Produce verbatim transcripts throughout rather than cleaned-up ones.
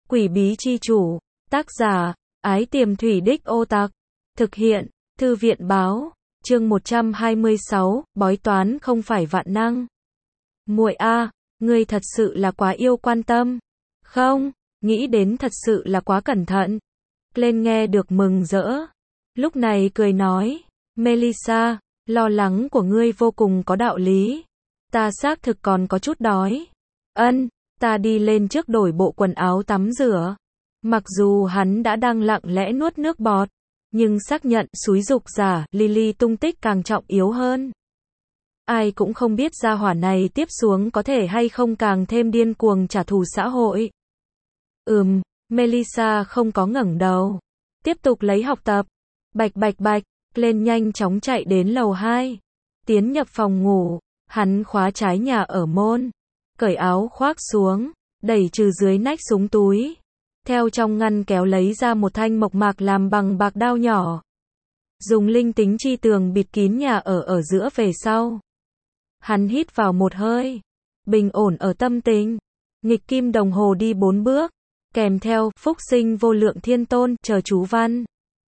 Quỷ bí chi chủ, tác giả, Ái Tiềm Thủy Đích Ô Tặc, thực hiện, Thư viện báo, chương một trăm hai mươi sáu, bói toán không phải vạn năng. Muội a, ngươi thật sự là quá yêu quan tâm. Không, nghĩ đến thật sự là quá cẩn thận. Lên nghe được mừng rỡ. Lúc này cười nói, Melissa, lo lắng của ngươi vô cùng có đạo lý. Ta xác thực còn có chút đói. Ân, ta đi lên trước đổi bộ quần áo tắm rửa. Mặc dù hắn đã đang lặng lẽ nuốt nước bọt, nhưng xác nhận xúi giục giả Lily tung tích càng trọng yếu hơn. Ai cũng không biết gia hỏa này tiếp xuống có thể hay không càng thêm điên cuồng trả thù xã hội. Ừm, Melissa không có ngẩng đầu. Tiếp tục lấy học tập. Bạch bạch bạch, lên nhanh chóng chạy đến lầu hai. Tiến nhập phòng ngủ, hắn khóa trái nhà ở môn. Cởi áo khoác xuống, đẩy trừ dưới nách súng túi. Theo trong ngăn kéo lấy ra một thanh mộc mạc làm bằng bạc đao nhỏ. Dùng linh tính chi tường bịt kín nhà ở ở giữa về sau. Hắn hít vào một hơi. Bình ổn ở tâm tình. Nghịch kim đồng hồ đi bốn bước. Kèm theo, phúc sinh vô lượng thiên tôn, chờ chú văn.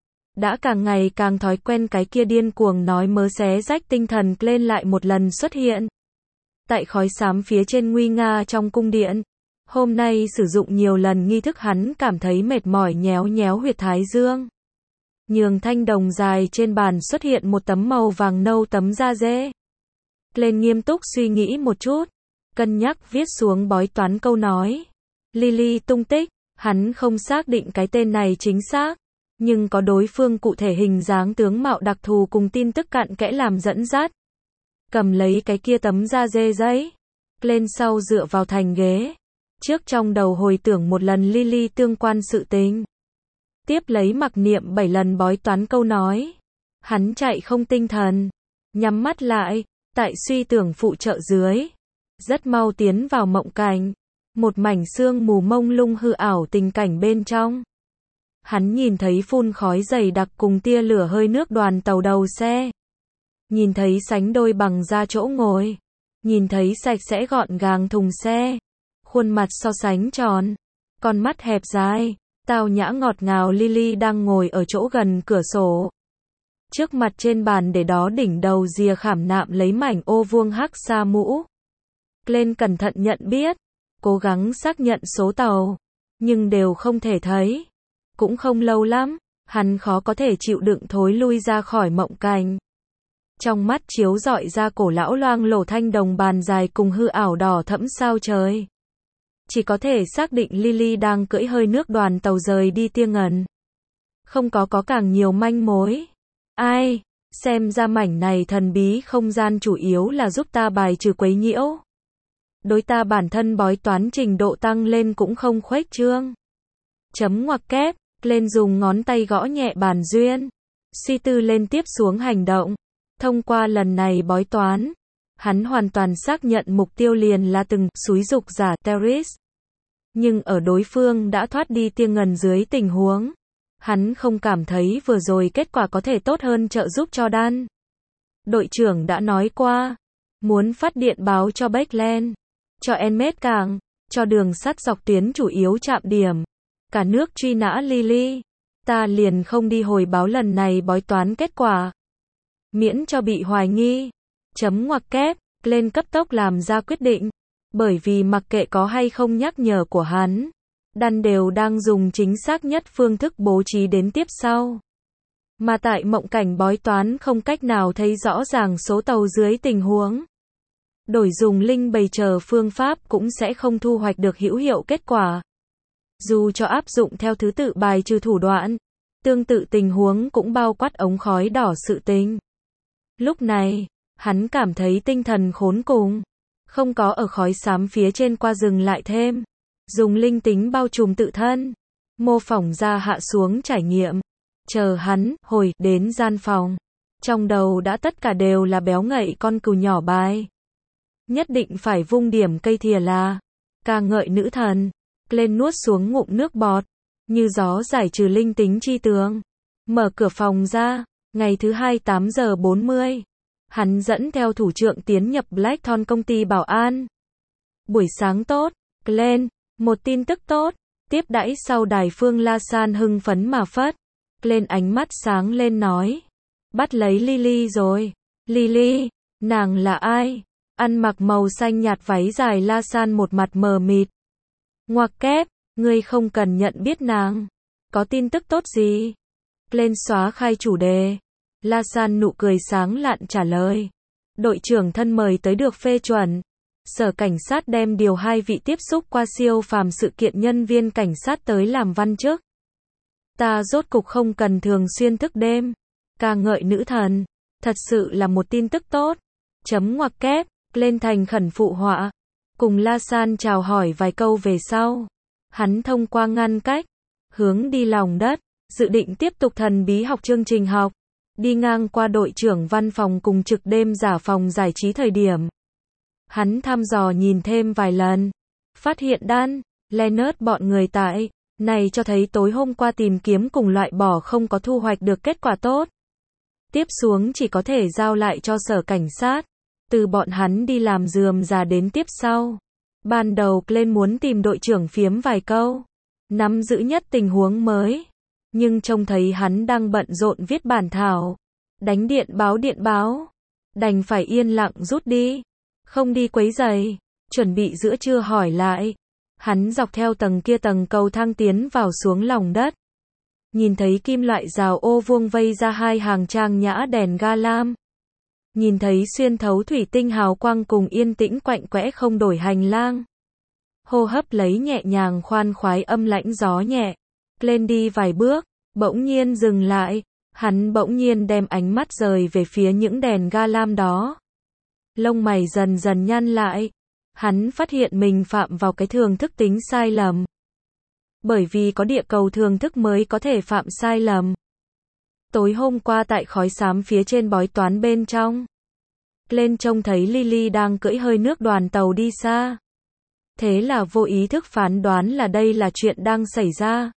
Đã càng ngày càng thói quen cái kia điên cuồng nói mớ xé rách tinh thần lên lại một lần xuất hiện. Tại khói xám phía trên nguy nga trong cung điện. Hôm nay sử dụng nhiều lần nghi thức hắn cảm thấy mệt mỏi nhéo nhéo huyệt thái dương. Nhường thanh đồng dài trên bàn xuất hiện một tấm màu vàng nâu tấm da dê. Lên nghiêm túc suy nghĩ một chút. Cân nhắc viết xuống bói toán câu nói. Lily tung tích, hắn không xác định cái tên này chính xác. Nhưng có đối phương cụ thể hình dáng tướng mạo đặc thù cùng tin tức cặn kẽ làm dẫn dắt. Cầm lấy cái kia tấm da dê giấy. Lên sau dựa vào thành ghế. Trước trong đầu hồi tưởng một lần Lily tương quan sự tình. Tiếp lấy mặc niệm bảy lần bói toán câu nói. Hắn chạy không tinh thần. Nhắm mắt lại, tại suy tưởng phụ trợ dưới. Rất mau tiến vào mộng cảnh. Một mảnh sương mù mông lung hư ảo tình cảnh bên trong. Hắn nhìn thấy phun khói dày đặc cùng tia lửa hơi nước đoàn tàu đầu xe. Nhìn thấy sánh đôi bằng da chỗ ngồi. Nhìn thấy sạch sẽ gọn gàng thùng xe. Khuôn mặt so sánh tròn. Con mắt hẹp dài. Tao nhã ngọt ngào Lily đang ngồi ở chỗ gần cửa sổ. Trước mặt trên bàn để đó đỉnh đầu rìa khảm nạm lấy mảnh ô vuông hắc sa mũ. Lên cẩn thận nhận biết. Cố gắng xác nhận số tàu. Nhưng đều không thể thấy. Cũng không lâu lắm. Hắn khó có thể chịu đựng thối lui ra khỏi mộng cảnh. Trong mắt chiếu rọi ra cổ lão loang lổ thanh đồng bàn dài cùng hư ảo đỏ thẫm sao trời. Chỉ có thể xác định Lily đang cưỡi hơi nước đoàn tàu rời đi tia ngần. Không có có càng nhiều manh mối. Ai, xem ra mảnh này thần bí không gian chủ yếu là giúp ta bài trừ quấy nhiễu. Đối ta bản thân bói toán trình độ tăng lên cũng không khuếch trương. Chấm ngoặc kép, lên dùng ngón tay gõ nhẹ bàn duyên. Suy tư lên tiếp xuống hành động. Thông qua lần này bói toán. Hắn hoàn toàn xác nhận mục tiêu liền là từng xúi giục giả terrorist. Nhưng ở đối phương đã thoát đi tia ngần dưới tình huống. Hắn không cảm thấy vừa rồi kết quả có thể tốt hơn trợ giúp cho Dan. Đội trưởng đã nói qua. Muốn phát điện báo cho Backland. Cho Enmed Cảng. Cho đường sắt dọc tuyến chủ yếu trạm điểm. Cả nước truy nã Lily. Ta liền không đi hồi báo lần này bói toán kết quả. Miễn cho bị hoài nghi. Chấm ngoặc kép, lên cấp tốc làm ra quyết định. Bởi vì mặc kệ có hay không nhắc nhở của hắn. Dan đều đang dùng chính xác nhất phương thức bố trí đến tiếp sau. Mà tại mộng cảnh bói toán không cách nào thấy rõ ràng số tàu dưới tình huống. Đổi dùng linh bày chờ phương pháp cũng sẽ không thu hoạch được hữu hiệu kết quả. Dù cho áp dụng theo thứ tự bài trừ thủ đoạn. Tương tự tình huống cũng bao quát ống khói đỏ sự tình. Lúc này, hắn cảm thấy tinh thần khốn cùng. Không có ở khói xám phía trên qua dừng lại thêm. Dùng linh tính bao trùm tự thân. Mô phỏng ra hạ xuống trải nghiệm. Chờ hắn, hồi, đến gian phòng. Trong đầu đã tất cả đều là béo ngậy con cừu nhỏ bài. Nhất định phải vung điểm cây thìa là. Ca ngợi nữ thần. Lên nuốt xuống ngụm nước bọt. Như gió giải trừ linh tính chi tướng. Mở cửa phòng ra. Ngày thứ hai tám giờ bốn mươi. Hắn dẫn theo thủ trưởng tiến nhập Blackthorn công ty bảo an. Buổi sáng tốt. Glenn, một tin tức tốt. Tiếp đãi sau đài Phương La San hưng phấn mà phất lên, ánh mắt sáng lên nói. Bắt lấy Lily rồi. Lily, nàng là ai? Ăn mặc màu xanh nhạt váy dài La San một mặt mờ mịt. Ngoặc kép, ngươi không cần nhận biết nàng. Có tin tức tốt gì? Lên xóa khai chủ đề. La San nụ cười sáng lạn trả lời. Đội trưởng thân mời tới được phê chuẩn. Sở cảnh sát đem điều hai vị tiếp xúc qua siêu phàm sự kiện nhân viên cảnh sát tới làm văn chức. Ta rốt cục không cần thường xuyên thức đêm. Ca ngợi nữ thần. Thật sự là một tin tức tốt. Chấm ngoặc kép, lên thành khẩn phụ họa. Cùng La San chào hỏi vài câu về sau. Hắn thông qua ngăn cách. Hướng đi lòng đất. Dự định tiếp tục thần bí học chương trình học. Đi ngang qua đội trưởng văn phòng cùng trực đêm giả phòng giải trí thời điểm. Hắn thăm dò nhìn thêm vài lần. Phát hiện Dan, Leonard bọn người tại này cho thấy tối hôm qua tìm kiếm cùng loại bỏ không có thu hoạch được kết quả tốt. Tiếp xuống chỉ có thể giao lại cho sở cảnh sát. Từ bọn hắn đi làm rườm rà đến tiếp sau. Ban đầu Glenn muốn tìm đội trưởng phiếm vài câu. Nắm giữ nhất tình huống mới. Nhưng trông thấy hắn đang bận rộn viết bản thảo. Đánh điện báo điện báo. Đành phải yên lặng rút đi. Không đi quấy rầy. Chuẩn bị giữa trưa hỏi lại. Hắn dọc theo tầng kia tầng cầu thang tiến vào xuống lòng đất. Nhìn thấy kim loại rào ô vuông vây ra hai hàng trang nhã đèn ga lam. Nhìn thấy xuyên thấu thủy tinh hào quang cùng yên tĩnh quạnh quẽ không đổi hành lang. Hô hấp lấy nhẹ nhàng khoan khoái âm lãnh gió nhẹ. Lên đi vài bước, bỗng nhiên dừng lại. Hắn bỗng nhiên đem ánh mắt rời về phía những đèn ga lam đó. Lông mày dần dần nhăn lại. Hắn phát hiện mình phạm vào cái thường thức tính sai lầm. Bởi vì có địa cầu thường thức mới có thể phạm sai lầm. Tối hôm qua tại khói xám phía trên bói toán bên trong. Lên trông thấy Lily đang cưỡi hơi nước đoàn tàu đi xa. Thế là vô ý thức phán đoán là đây là chuyện đang xảy ra.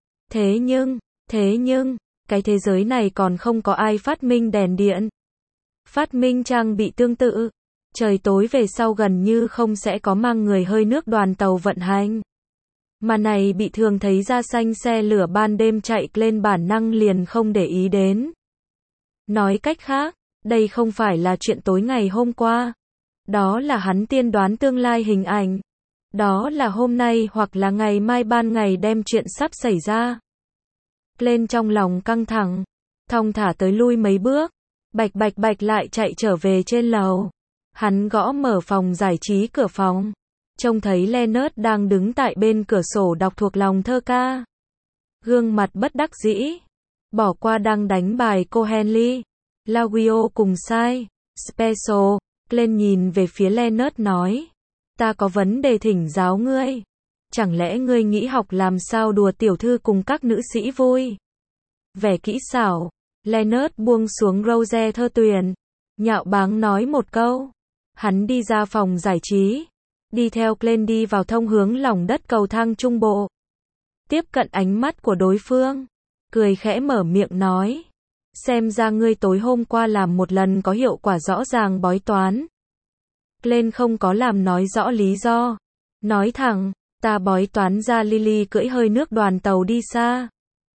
Thế nhưng, thế nhưng, cái thế giới này còn không có ai phát minh đèn điện. Phát minh trang bị tương tự. Trời tối về sau gần như không sẽ có mang người hơi nước đoàn tàu vận hành. Mà này bị thường thấy ra xanh xe lửa ban đêm chạy lên bản năng liền không để ý đến. Nói cách khác, đây không phải là chuyện tối ngày hôm qua. Đó là hắn tiên đoán tương lai hình ảnh. Đó là hôm nay hoặc là ngày mai ban ngày đem chuyện sắp xảy ra. Lên trong lòng căng thẳng. Thong thả tới lui mấy bước. Bạch bạch bạch lại chạy trở về trên lầu. Hắn gõ mở phòng giải trí cửa phòng. Trông thấy Leonard đang đứng tại bên cửa sổ đọc thuộc lòng thơ ca. Gương mặt bất đắc dĩ. Bỏ qua đang đánh bài cô Henley. Laguio cùng sai. Special. Lên nhìn về phía Leonard nói. Ta có vấn đề thỉnh giáo ngươi. Chẳng lẽ ngươi nghĩ học làm sao đùa tiểu thư cùng các nữ sĩ vui? Vẻ kỹ xảo. Leonard buông xuống rose thơ tuyền. Nhạo báng nói một câu. Hắn đi ra phòng giải trí. Đi theo Glenn đi vào thông hướng lòng đất cầu thang trung bộ. Tiếp cận ánh mắt của đối phương. Cười khẽ mở miệng nói. Xem ra ngươi tối hôm qua làm một lần có hiệu quả rõ ràng bói toán. Glenn không có làm nói rõ lý do. Nói thẳng, ta bói toán ra Lily cưỡi hơi nước đoàn tàu đi xa.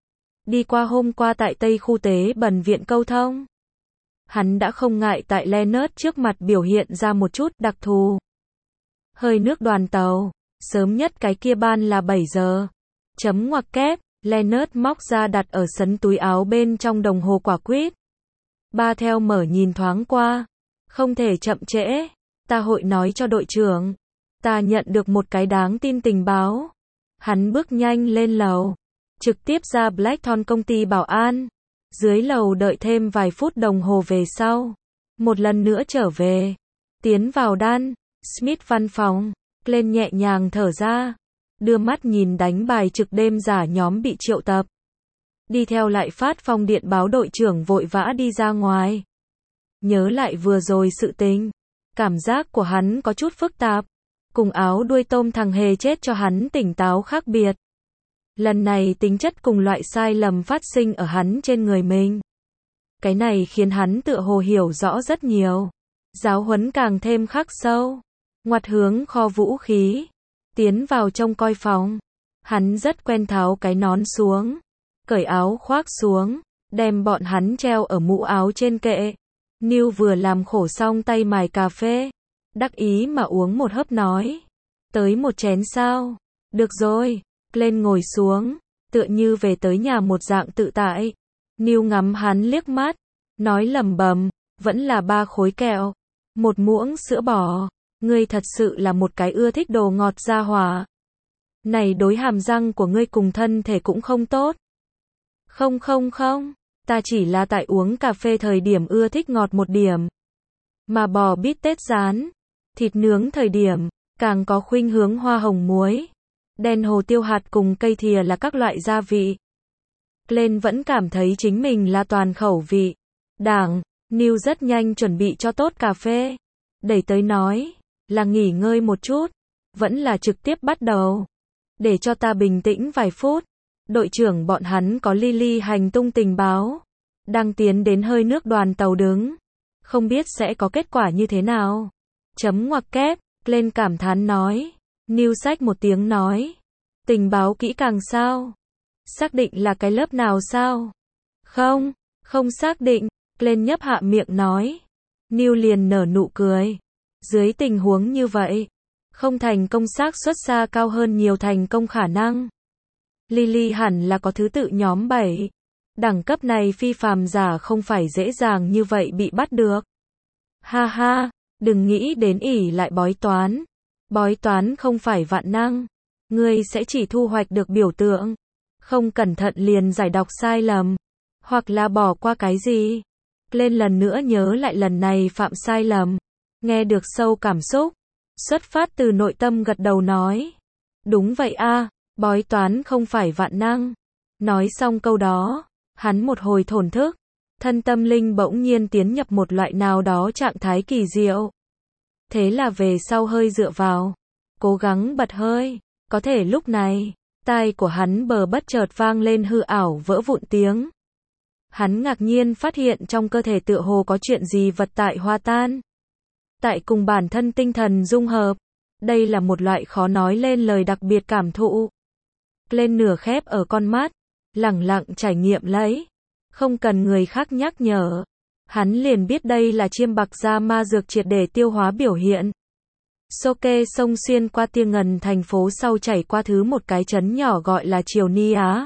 Đi qua hôm qua tại Tây khu tế bẩn viện câu thông. Hắn đã không ngại tại Leonard trước mặt biểu hiện ra một chút đặc thù. Hơi nước đoàn tàu, sớm nhất cái kia ban là bảy giờ. Chấm ngoặc kép, Leonard móc ra đặt ở sấn túi áo bên trong đồng hồ quả quýt. Ba theo mở nhìn thoáng qua. Không thể chậm trễ. Ta hội nói cho đội trưởng. Ta nhận được một cái đáng tin tình báo. Hắn bước nhanh lên lầu. Trực tiếp ra Blackthorn công ty bảo an. Dưới lầu đợi thêm vài phút đồng hồ về sau. Một lần nữa trở về. Tiến vào Dan Smith văn phòng. Lên nhẹ nhàng thở ra. Đưa mắt nhìn đánh bài trực đêm giả nhóm bị triệu tập. Đi theo lại phát phong điện báo đội trưởng vội vã đi ra ngoài. Nhớ lại vừa rồi sự tình. Cảm giác của hắn có chút phức tạp. Cùng áo đuôi tôm thằng hề chết cho hắn tỉnh táo khác biệt. Lần này tính chất cùng loại sai lầm phát sinh ở hắn trên người mình. Cái này khiến hắn tựa hồ hiểu rõ rất nhiều. Giáo huấn càng thêm khắc sâu. Ngoặt hướng kho vũ khí. Tiến vào trong coi phòng. Hắn rất quen tháo cái nón xuống, cởi áo khoác xuống, đem bọn hắn treo ở mũ áo trên kệ. Neil vừa làm khổ xong tay mài cà phê, đắc ý mà uống một hớp nói. Tới một chén sao? Được rồi. Glenn ngồi xuống, tựa như về tới nhà một dạng tự tại. Neil ngắm hắn liếc mắt, nói lẩm bẩm, vẫn là ba khối kẹo, một muỗng sữa bò. Ngươi thật sự là một cái ưa thích đồ ngọt gia hỏa. Này đối hàm răng của ngươi cùng thân thể cũng không tốt. Không không không, ta chỉ là tại uống cà phê thời điểm ưa thích ngọt một điểm. Mà bò bít tết rán, thịt nướng thời điểm, càng có khuynh hướng hoa hồng muối. Đen hồ tiêu hạt cùng cây thìa là các loại gia vị. Glenn vẫn cảm thấy chính mình là toàn khẩu vị. Đảng, Neil rất nhanh chuẩn bị cho tốt cà phê. Đẩy tới nói, là nghỉ ngơi một chút, vẫn là trực tiếp bắt đầu. Để cho ta bình tĩnh vài phút. Đội trưởng bọn hắn có Lily hành tung tình báo. Đang tiến đến hơi nước đoàn tàu đứng. Không biết sẽ có kết quả như thế nào. Chấm ngoặc kép, Glenn cảm thán nói. Neil xách một tiếng nói. Tình báo kỹ càng sao? Xác định là cái lớp nào sao? Không, không xác định. Glenn nhấp hạ miệng nói. Neil liền nở nụ cười. Dưới tình huống như vậy, không thành công xác suất xa cao hơn nhiều thành công khả năng. Lily hẳn là có thứ tự nhóm bảy. Đẳng cấp này phi phàm giả không phải dễ dàng như vậy bị bắt được. Ha ha, đừng nghĩ đến ỷ lại bói toán. Bói toán không phải vạn năng. Ngươi sẽ chỉ thu hoạch được biểu tượng. Không cẩn thận liền giải đọc sai lầm. Hoặc là bỏ qua cái gì. Lên lần nữa nhớ lại lần này phạm sai lầm. Nghe được sâu cảm xúc. Xuất phát từ nội tâm gật đầu nói. Đúng vậy a, bói toán không phải vạn năng. Nói xong câu đó, hắn một hồi thổn thức. Thân tâm linh bỗng nhiên tiến nhập một loại nào đó trạng thái kỳ diệu. Thế là về sau hơi dựa vào. Cố gắng bật hơi. Có thể lúc này, tai của hắn bờ bất chợt vang lên hư ảo vỡ vụn tiếng. Hắn ngạc nhiên phát hiện trong cơ thể tựa hồ có chuyện gì vật tại hòa tan. Tại cùng bản thân tinh thần dung hợp. Đây là một loại khó nói lên lời đặc biệt cảm thụ. Lên nửa khép ở con mắt, lẳng lặng trải nghiệm lấy. Không cần người khác nhắc nhở. Hắn liền biết đây là chiêm bạc gia ma dược triệt để tiêu hóa biểu hiện. Soke sông xuyên qua Tia Ngần thành phố sau chảy qua thứ một cái trấn nhỏ gọi là Triều Ni Á.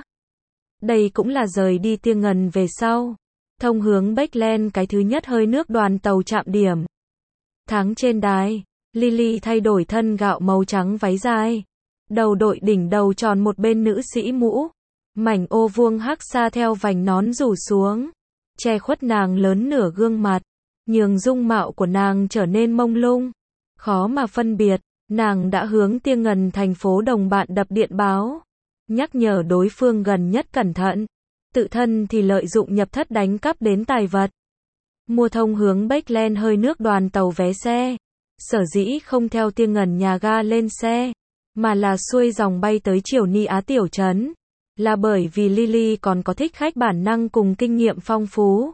Đây cũng là rời đi Tia Ngần về sau. Thông hướng Backland cái thứ nhất hơi nước đoàn tàu chạm điểm. Tháng trên đài, Lily thay đổi thân gạo màu trắng váy dài. Đầu đội đỉnh đầu tròn một bên nữ sĩ mũ. Mảnh ô vuông hắc xa theo vành nón rủ xuống. Che khuất nàng lớn nửa gương mặt. Nhường dung mạo của nàng trở nên mông lung. Khó mà phân biệt, nàng đã hướng Tia Ngần thành phố đồng bạn đập điện báo. Nhắc nhở đối phương gần nhất cẩn thận. Tự thân thì lợi dụng nhập thất đánh cắp đến tài vật. Mua thông hướng Backland hơi nước đoàn tàu vé xe. Sở dĩ không theo Tia Ngần nhà ga lên xe, mà là xuôi dòng bay tới Triều Ni Á tiểu trấn. Là bởi vì Lily còn có thích khách bản năng cùng kinh nghiệm phong phú.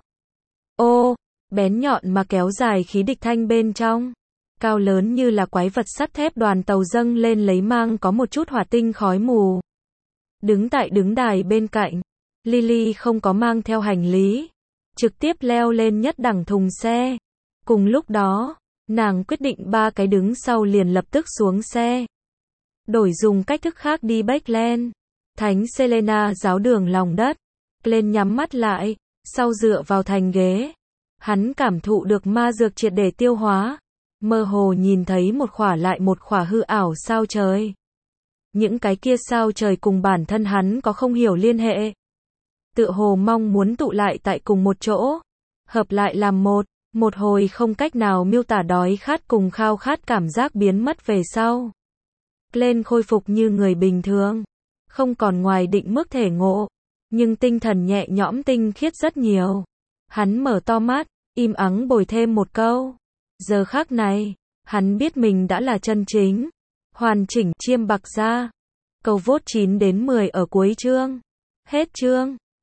Ô, bén nhọn mà kéo dài khí địch thanh bên trong. Cao lớn như là quái vật sắt thép đoàn tàu dâng lên lấy mang có một chút hỏa tinh khói mù. Đứng tại đứng đài bên cạnh, Lily không có mang theo hành lý. Trực tiếp leo lên nhất đẳng thùng xe. Cùng lúc đó, nàng quyết định ba cái đứng sau liền lập tức xuống xe. Đổi dùng cách thức khác đi Backland. Thánh Selena giáo đường lòng đất. Glenn nhắm mắt lại, sau dựa vào thành ghế. Hắn cảm thụ được ma dược triệt để tiêu hóa. Mơ hồ nhìn thấy một khỏa lại một khỏa hư ảo sao trời. Những cái kia sao trời cùng bản thân hắn có không hiểu liên hệ. Tựa hồ mong muốn tụ lại tại cùng một chỗ. Hợp lại làm một, một hồi không cách nào miêu tả đói khát cùng khao khát cảm giác biến mất về sau. Glenn khôi phục như người bình thường. Không còn ngoài định mức thể ngộ. Nhưng tinh thần nhẹ nhõm tinh khiết rất nhiều. Hắn mở to mắt, im ắng bồi thêm một câu. Giờ khắc này, hắn biết mình đã là chân chính, hoàn chỉnh chiêm bạc gia. Câu vote chín đến mười ở cuối chương. Hết chương.